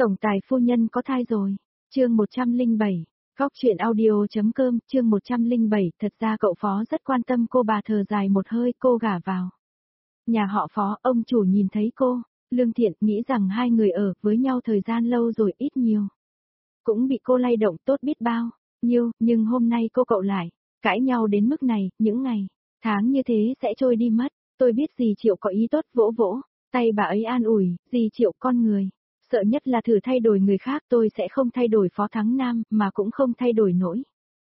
Tổng tài phu nhân có thai rồi. Chương 107. Góc truyện audio.com, chương 107, thật ra cậu Phó rất quan tâm cô. Bà thở dài một hơi, cô gả vào nhà họ Phó. Ông chủ nhìn thấy cô, lương thiện, nghĩ rằng hai người ở với nhau thời gian lâu rồi, ít nhiều cũng bị cô lay động tốt biết bao nhiêu, nhưng hôm nay cô cậu lại cãi nhau đến mức này. Những ngày tháng như thế sẽ trôi đi mất. Tôi biết dì Triệu có ý tốt, vỗ vỗ tay bà ấy an ủi. Dì Triệu, con người sợ nhất là thử thay đổi người khác. Tôi sẽ không thay đổi Phó Thắng Nam, mà cũng không thay đổi nổi.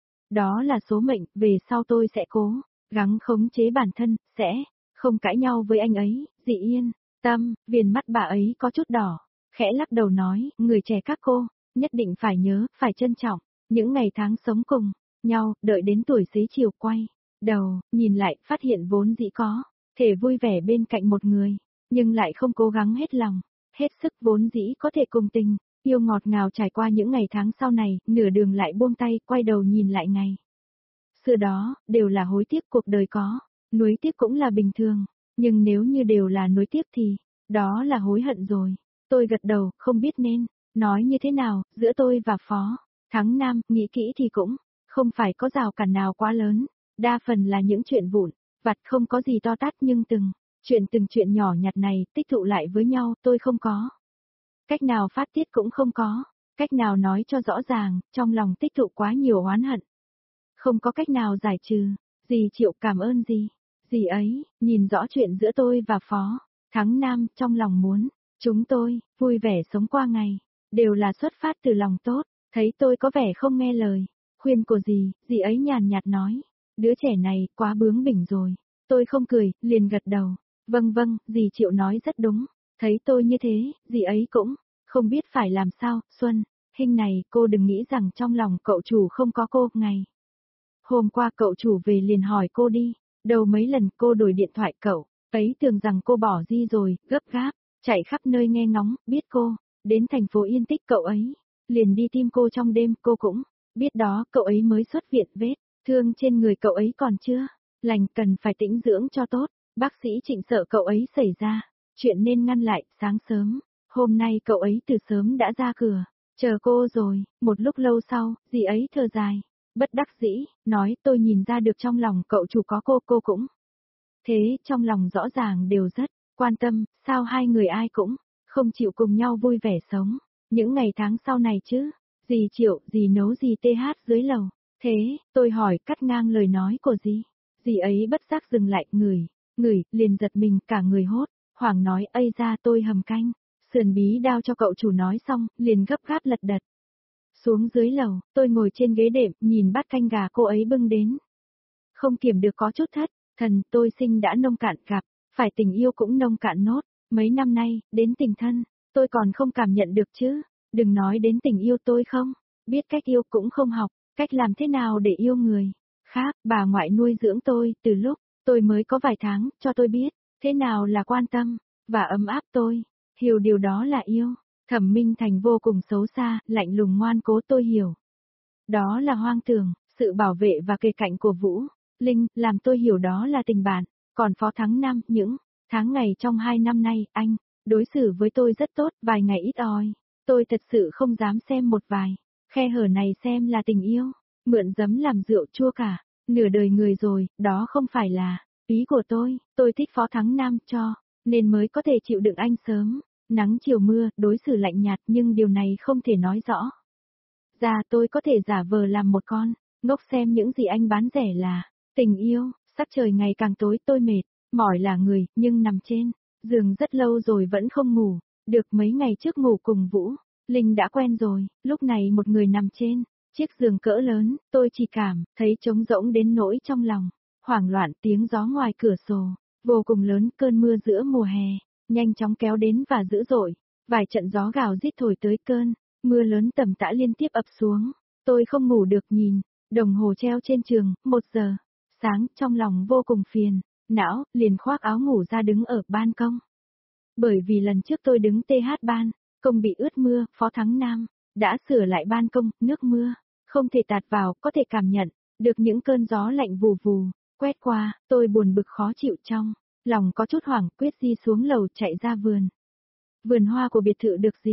Đó là số mệnh, về sau tôi sẽ cố gắng khống chế bản thân, sẽ không cãi nhau với anh ấy. Dì yên tâm. Viền mắt bà ấy có chút đỏ, khẽ lắc đầu nói, người trẻ các cô nhất định phải nhớ, phải trân trọng những ngày tháng sống cùng nhau, đợi đến tuổi xế chiều quay đầu nhìn lại, phát hiện vốn dĩ có thể vui vẻ bên cạnh một người, nhưng lại không cố gắng hết lòng, hết sức, vốn dĩ có thể cùng tình yêu ngọt ngào trải qua những ngày tháng sau này, nửa đường lại buông tay, quay đầu nhìn lại ngày xưa đó, đều là hối tiếc. Cuộc đời có nuối tiếc cũng là bình thường, nhưng nếu như đều là nuối tiếc thì đó là hối hận rồi. Tôi gật đầu, không biết nên nói như thế nào. Giữa tôi và Phó Thắng Nam, nghĩ kỹ thì cũng không phải có rào cản nào quá lớn, đa phần là những chuyện vụn vặt, không có gì to tát, nhưng từng chuyện nhỏ nhặt này tích tụ lại với nhau. Tôi không có cách nào phát tiết, cũng không có cách nào nói cho rõ ràng, trong lòng tích tụ quá nhiều oán hận, không có cách nào giải trừ. Dì Triệu, cảm ơn dì ấy nhìn rõ chuyện giữa tôi và Phó Thắng Nam, trong lòng muốn chúng tôi vui vẻ sống qua ngày, đều là xuất phát từ lòng tốt. Thấy tôi có vẻ không nghe lời khuyên của dì ấy nhàn nhạt nói, đứa trẻ này quá bướng bỉnh rồi. Tôi không cười, liền gật đầu, vâng, dì Triệu nói rất đúng. Thấy tôi như thế, dì ấy cũng không biết phải làm sao. Xuân Hinh này, cô đừng nghĩ rằng trong lòng cậu chủ không có cô. Ngày hôm qua cậu chủ về liền hỏi cô đi đâu mấy lần, cô đổi điện thoại cậu ấy tưởng rằng cô bỏ di rồi, gấp gáp chạy khắp nơi nghe ngóng, biết cô đến thành phố Yên Tích, cậu ấy liền đi tìm cô trong đêm. Cô cũng biết đó, cậu ấy mới xuất viện, vết thương trên người cậu ấy còn chưa lành, cần phải tĩnh dưỡng cho tốt. Bác sĩ Trịnh sợ cậu ấy xảy ra chuyện nên ngăn lại. Sáng sớm hôm nay cậu ấy từ sớm đã ra cửa chờ cô rồi. Một lúc lâu sau, dì ấy thở dài bất đắc dĩ nói, tôi nhìn ra được trong lòng cậu chủ có cô cũng thế, trong lòng rõ ràng đều rất quan tâm. Sao hai người ai cũng không chịu cùng nhau vui vẻ sống những ngày tháng sau này chứ? Dì Triệu, dì nấu gì TH dưới lầu thế? Tôi hỏi cắt ngang lời nói của dì ấy bất giác dừng lại, ngửi liền giật mình cả người hốt hoảng nói, ây ra, tôi hầm canh sườn bí đao cho cậu chủ. Nói xong liền gấp gáp lật đật xuống dưới lầu. Tôi ngồi trên ghế đệm, nhìn bát canh gà cô ấy bưng đến, không kiểm được có chút thất thần. Tôi sinh đã nông cạn, gặp phải tình yêu cũng nông cạn nốt. Mấy năm nay, đến tình thân, tôi còn không cảm nhận được chứ. Đừng nói đến tình yêu, tôi không biết cách yêu, cũng không học cách làm thế nào để yêu người khác. Bà ngoại nuôi dưỡng tôi từ lúc tôi mới có vài tháng, cho tôi biết thế nào là quan tâm và ấm áp. Tôi hiểu điều đó là yêu. Thẩm Minh Thành vô cùng xấu xa, lạnh lùng ngoan cố, tôi hiểu đó là hoang tưởng. Sự bảo vệ và kề cạnh của Vũ Linh làm tôi hiểu đó là tình bạn. Còn Phó Thắng Nam, những tháng ngày trong 2 năm nay, anh đối xử với tôi rất tốt. Vài ngày ít ỏi, tôi thật sự không dám xem một vài khe hở này xem là tình yêu. Mượn giấm làm rượu chua cả nửa đời người rồi, đó không phải là ý của tôi. Tôi thích Phó Thắng Nam cho nên mới có thể chịu đựng anh sớm nắng chiều mưa, đối xử lạnh nhạt, nhưng điều này không thể nói rõ ra. Tôi có thể giả vờ làm một con ngốc xem những gì anh bán rẻ là tình yêu. Sắc trời ngày càng tối, tôi mệt mỏi là người, nhưng nằm trên giường rất lâu rồi vẫn không ngủ được. Mấy ngày trước ngủ cùng Vũ Linh đã quen rồi, lúc này một người nằm trên chiếc giường cỡ lớn, tôi chỉ cảm thấy trống rỗng đến nỗi trong lòng hoảng loạn. Tiếng gió ngoài cửa sổ vô cùng lớn, cơn mưa giữa mùa hè nhanh chóng kéo đến và dữ dội. Vài trận gió gào rít thổi tới, cơn mưa lớn tầm tã liên tiếp ập xuống. Tôi không ngủ được, nhìn đồng hồ treo trên giường, 1 giờ sáng, trong lòng vô cùng phiền não, liền khoác áo ngủ ra đứng ở ban công. Bởi vì lần trước tôi đứng TH ban công bị ướt mưa, Phó Thắng Nam đã sửa lại ban công, nước mưa không thể tạt vào, có thể cảm nhận được những cơn gió lạnh vù vù quét qua. Tôi buồn bực khó chịu, trong lòng có chút hoảng, quyết di xuống lầu chạy ra vườn hoa của biệt thự. Được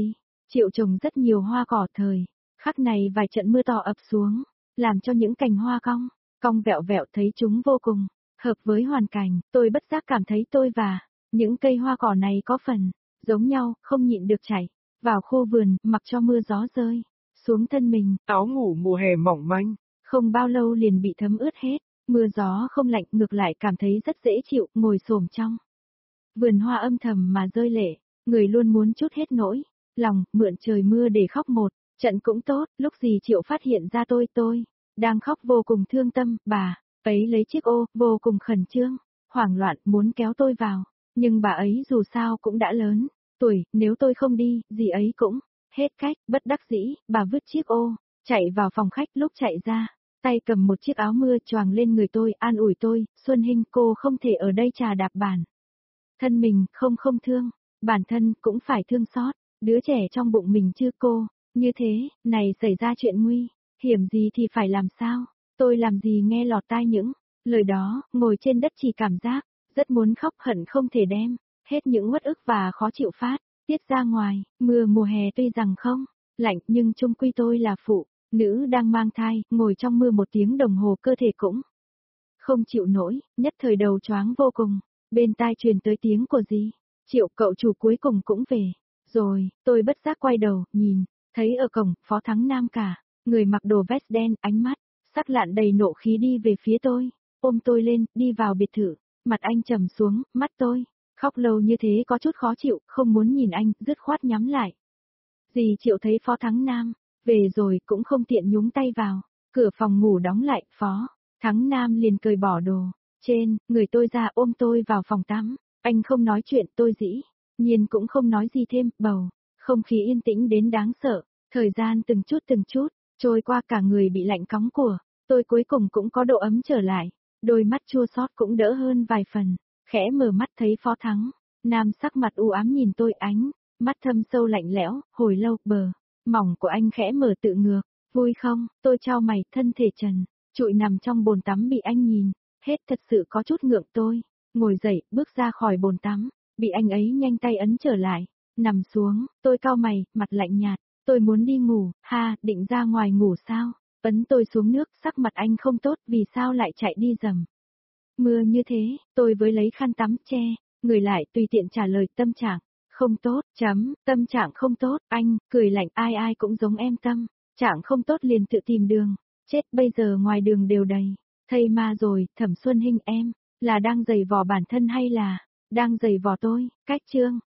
Triệu trồng rất nhiều hoa cỏ thời, khắc này vài trận mưa to ập xuống, làm cho những cành hoa cong vẹo vẹo thấy chúng vô cùng hợp với hoàn cảnh, tôi bất giác cảm thấy tôi và những cây hoa cỏ này có phần giống nhau, không nhịn được chạy vào khu vườn, mặc cho mưa gió rơi xuống thân mình, áo ngủ mùa hè mỏng manh. không bao lâu liền bị thấm ướt hết, mưa gió không lạnh ngược lại cảm thấy rất dễ chịu, ngồi xổm trong vườn hoa âm thầm mà rơi lệ, người luôn muốn trút hết nỗi lòng, mượn trời mưa để khóc một trận cũng tốt, lúc gì Triệu phát hiện ra tôi đang khóc vô cùng thương tâm, bà ấy lấy chiếc ô, vô cùng khẩn trương, hoảng loạn muốn kéo tôi vào, nhưng bà ấy dù sao cũng đã lớn tuổi, nếu tôi không đi, dì ấy cũng hết cách, bất đắc dĩ, bà vứt chiếc ô, chạy vào phòng khách, lúc chạy ra, tay cầm một chiếc áo mưa choàng lên người tôi, an ủi tôi, Xuân Hinh cô không thể ở đây chà đạp bản thân mình, không thương, bản thân cũng phải thương xót, đứa trẻ trong bụng mình chứ cô, như thế, này xảy ra chuyện nguy hiểm gì thì phải làm sao, tôi làm gì nghe lọt tai những lời đó, ngồi trên đất chỉ cảm giác, rất muốn khóc hận không thể đem, hết những uất ức và khó chịu phát, tiết ra ngoài, mưa mùa hè tuy rằng không lạnh nhưng chung quy tôi là phụ nữ đang mang thai, ngồi trong mưa 1 tiếng đồng hồ cơ thể cũng không chịu nổi, nhất thời đầu choáng vô cùng, bên tai truyền tới tiếng của dì Triệu, cậu chủ cuối cùng cũng về rồi, tôi bất giác quay đầu, nhìn, thấy ở cổng, Phó Thắng Nam cả, người mặc đồ vest đen, ánh mắt sắc lạn đầy nộ khí đi về phía tôi, ôm tôi lên, đi vào biệt thự, mặt anh trầm xuống, mắt tôi khóc lâu như thế có chút khó chịu, không muốn nhìn anh, dứt khoát nhắm lại. Dì Triệu thấy Phó Thắng Nam về rồi cũng không tiện nhúng tay vào, cửa phòng ngủ đóng lại, Phó Thắng Nam liền cởi bỏ đồ trên người tôi ra, ôm tôi vào phòng tắm, anh không nói chuyện, tôi dĩ nhiên cũng không nói gì thêm, bầu không khí yên tĩnh đến đáng sợ, thời gian từng chút trôi qua, cả người bị lạnh cóng của tôi cuối cùng cũng có độ ấm trở lại, đôi mắt chua xót cũng đỡ hơn vài phần, khẽ mở mắt thấy Phó Thắng Nam sắc mặt u ám nhìn tôi, ánh mắt thâm sâu lạnh lẽo, hồi lâu, bờ mỏng của anh khẽ mở tự ngược, vui không, tôi chau mày, thân thể trần trụi nằm trong bồn tắm bị anh nhìn hết, thật sự có chút ngượng, tôi ngồi dậy, bước ra khỏi bồn tắm, bị anh ấy nhanh tay ấn trở lại, nằm xuống, tôi cau mày, mặt lạnh nhạt, tôi muốn đi ngủ, ha, định ra ngoài ngủ sao, ấn tôi xuống nước, sắc mặt anh không tốt, vì sao lại chạy đi dầm mưa như thế, tôi với lấy khăn tắm che người lại, tùy tiện trả lời, tâm trạng không tốt, tâm trạng không tốt, anh cười lạnh, ai cũng giống em, tâm trạng không tốt liền tự tìm đường chết, bây giờ ngoài đường đều đầy thây ma rồi, Thẩm Xuân Hinh, em là đang giày vò bản thân hay là đang giày vò tôi, cách chương